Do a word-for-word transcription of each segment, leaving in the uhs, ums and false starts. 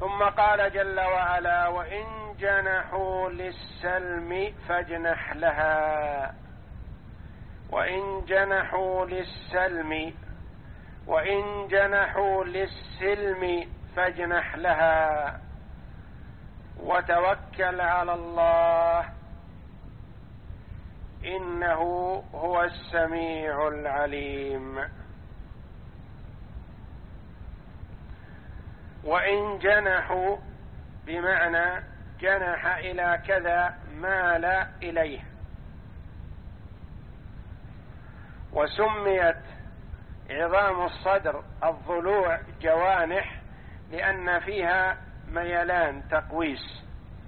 ثم قال جل وعلا: وإن جنحوا للسلم فاجنح لها. وإن جنحوا للسلم وإن جنحوا للسلم فاجنح لها وتوكل على الله إنه هو السميع العليم. وإن جنحوا بمعنى جنح إلى كذا، مال إليه. وسميت عظام الصدر الضلوع جوانح لأن فيها ميلان تقويس.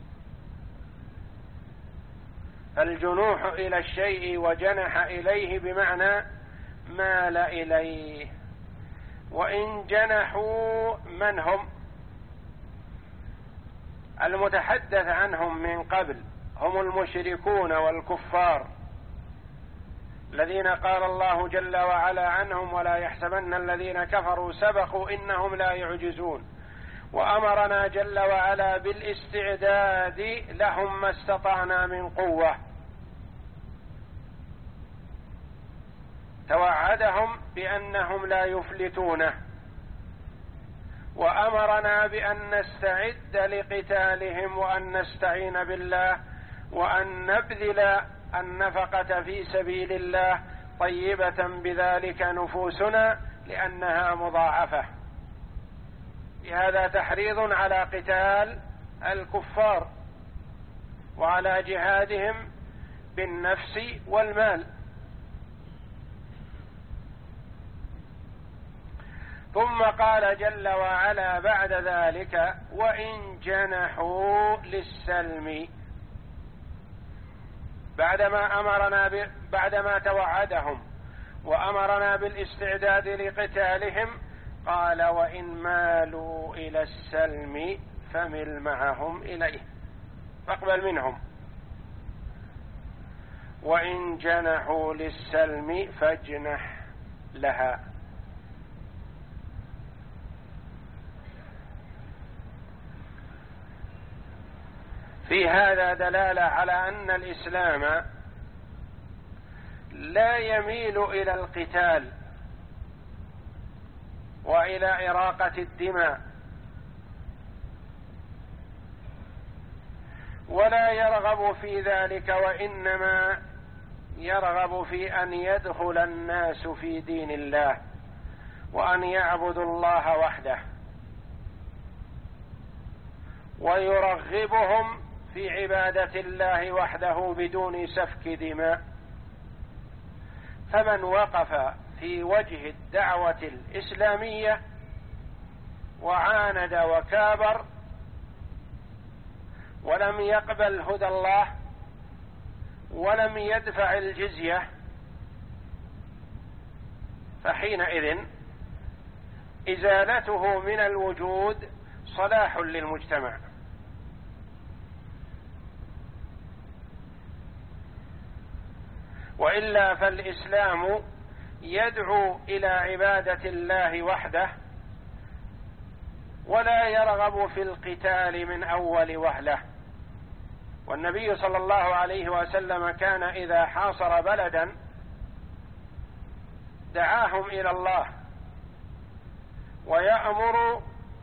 فالجنوح إلى الشيء وجنح إليه بمعنى مال إليه. وإن جنحوا، من هم؟ المتحدث عنهم من قبل هم المشركون والكفار الذين قال الله جل وعلا عنهم: ولا يحسبن الذين كفروا سبقوا إنهم لا يعجزون. وأمرنا جل وعلا بالاستعداد لهم ما استطعنا من قوة. توعدهم بأنهم لا يفلتونه، وأمرنا بأن نستعد لقتالهم وأن نستعين بالله وأن نبذل النفقة في سبيل الله طيبة بذلك نفوسنا لأنها مضاعفة. بهذا تحريض على قتال الكفار وعلى جهادهم بالنفس والمال. ثم قال جل وعلا بعد ذلك: وإن جنحوا للسلم، بعدما أمرنا ب... بعدما توعدهم وأمرنا بالاستعداد لقتالهم قال: وإن مالوا إلى السلم فمل معهم إليه، فاقبل منهم. وإن جنحوا للسلم فاجنح لها. في هذا دلالة على أن الإسلام لا يميل إلى القتال وإلى إراقة الدماء، ولا يرغب في ذلك، وإنما يرغب في أن يدخل الناس في دين الله وأن يعبدوا الله وحده، ويرغبهم في عبادة الله وحده بدون سفك دماء. فمن وقف في وجه الدعوة الإسلامية وعاند وكابر ولم يقبل هدى الله ولم يدفع الجزية، فحينئذ إزالته من الوجود صلاح للمجتمع. وإلا فالإسلام يدعو إلى عبادة الله وحده ولا يرغب في القتال من أول وهلة. والنبي صلى الله عليه وسلم كان إذا حاصر بلدا دعاهم إلى الله ويأمر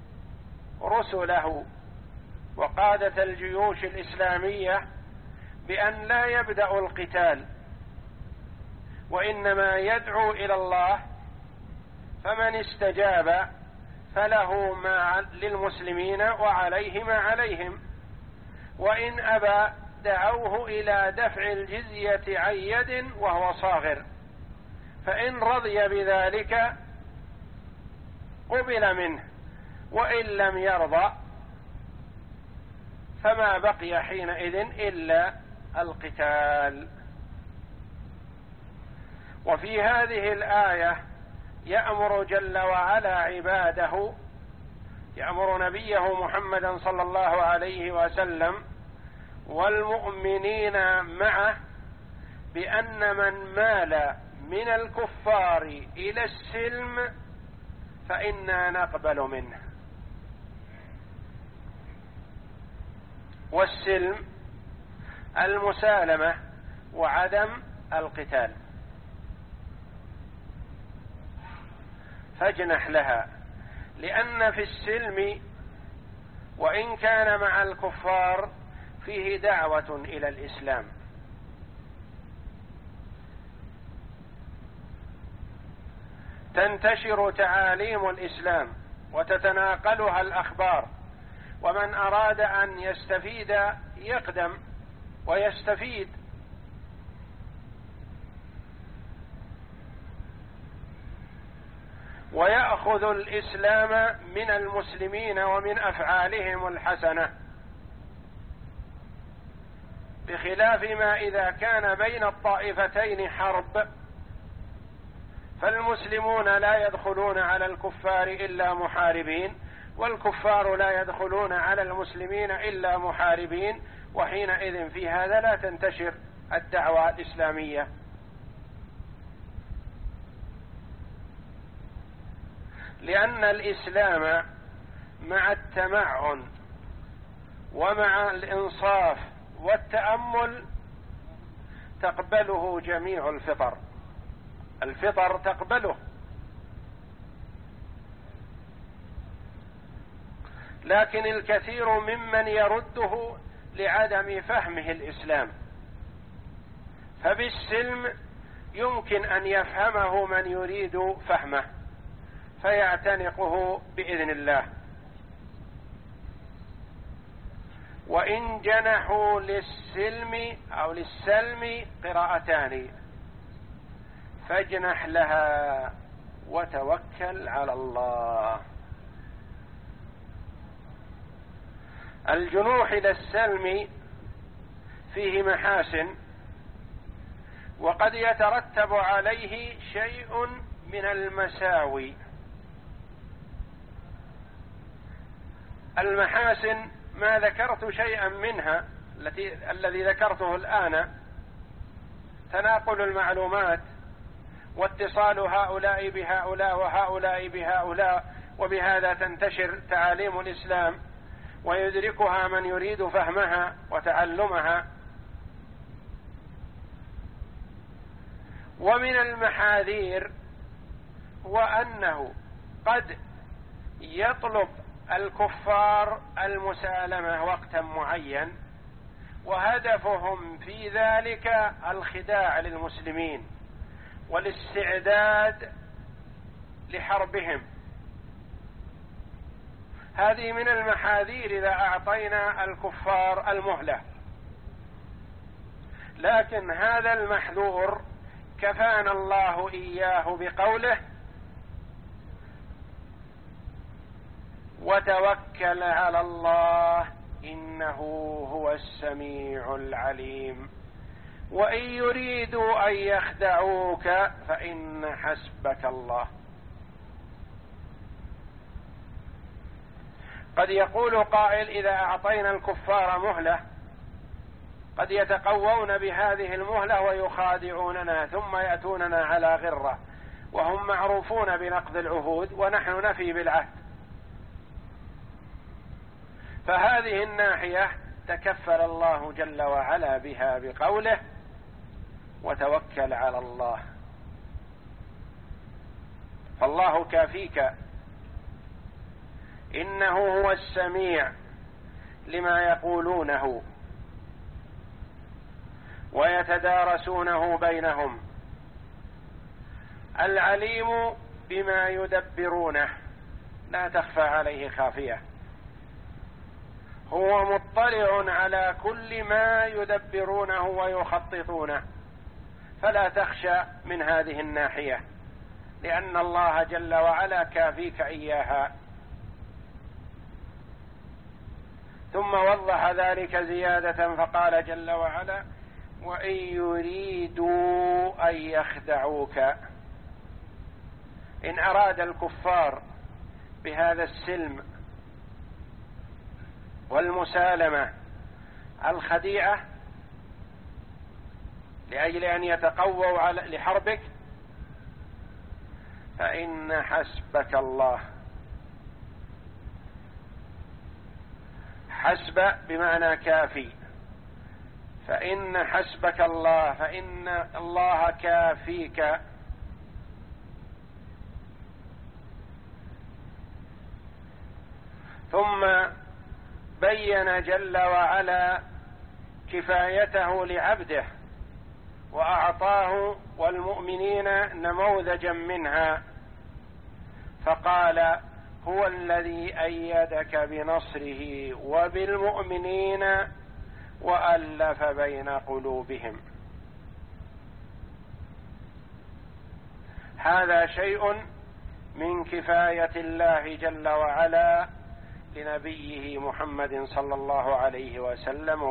رسله وقادة الجيوش الإسلامية بأن لا يبدأوا القتال، وإنما يدعو إلى الله، فمن استجاب فله ما للمسلمين وعليه ما عليهم، وإن أبى دعوه إلى دفع الجزية عن يد وهو صاغر، فإن رضي بذلك قبل منه، وإن لم يرضى فما بقي حينئذ إلا القتال. وفي هذه الآية يأمر جل وعلا عباده، يأمر نبيه محمدا صلى الله عليه وسلم والمؤمنين معه بأن من مال من الكفار إلى السلم فإنا نقبل منه. والسلم المسالمة وعدم القتال، فاجنح لها، لأن في السلم وإن كان مع الكفار فيه دعوة إلى الإسلام، تنتشر تعاليم الإسلام وتتناقلها الأخبار، ومن أراد أن يستفيد يقدم ويستفيد. ويأخذ الإسلام من المسلمين ومن أفعالهم الحسنة، بخلاف ما إذا كان بين الطائفتين حرب، فالمسلمون لا يدخلون على الكفار إلا محاربين، والكفار لا يدخلون على المسلمين إلا محاربين، وحينئذ في هذا لا تنتشر الدعوة الإسلامية. لأن الإسلام مع التمعن ومع الإنصاف والتأمل تقبله جميع الفطر، الفطر تقبله، لكن الكثير ممن يرده لعدم فهمه الإسلام، فبالسلم يمكن أن يفهمه من يريد فهمه فيعتنقه بإذن الله. وإن جنحوا للسلم أو للسلم قراءتان، فاجنح لها وتوكل على الله. الجنوح إلى السلم فيه محاسن، وقد يترتب عليه شيء من المساوي. المحاسن ما ذكرت شيئا منها، التي الذي ذكرته الآن، تناقل المعلومات واتصال هؤلاء بهؤلاء وهؤلاء بهؤلاء، وبهذا تنتشر تعاليم الإسلام ويدركها من يريد فهمها وتعلمها. ومن المحاذير وأنه قد يطلب الكفار المسالمة وقتا معين، وهدفهم في ذلك الخداع للمسلمين والاستعداد لحربهم. هذه من المحاذير إذا أعطينا الكفار المهلة، لكن هذا المحذور كفانا الله إياه بقوله: وتوكل على الله إنه هو السميع العليم وإن يريدوا أن يخدعوك فإن حسبك الله. قد يقول قائل: إذا أعطينا الكفار مهلة قد يتقوون بهذه المهلة ويخادعوننا ثم يأتوننا على غرة، وهم معروفون بنقض العهود ونحن نفي بالعهد. فهذه الناحية تكفل الله جل وعلا بها بقوله: وتوكل على الله. فالله كافيك، إنه هو السميع لما يقولونه ويتدارسونه بينهم، العليم بما يدبرونه، لا تخفى عليه خافية، هو مطلع على كل ما يدبرونه ويخططونه، فلا تخشى من هذه الناحية، لأن الله جل وعلا كافيك إياها. ثم وضح ذلك زيادة فقال جل وعلا: وإن يريدوا أن يخدعوك. إن أراد الكفار بهذا السلم والمسالمة الخديعة لأجل أن يتقووا على لحربك، فإن حسبك الله. حسب بمعنى كافي، فإن حسبك الله، فإن الله كافيك. ثم بين جل وعلا كفايته لعبده وأعطاه والمؤمنين نموذجا منها، فقال: هو الذي أيدك بنصره وبالمؤمنين وألف بين قلوبهم. هذا شيء من كفاية الله جل وعلا لنبيه محمد صلى الله عليه وسلم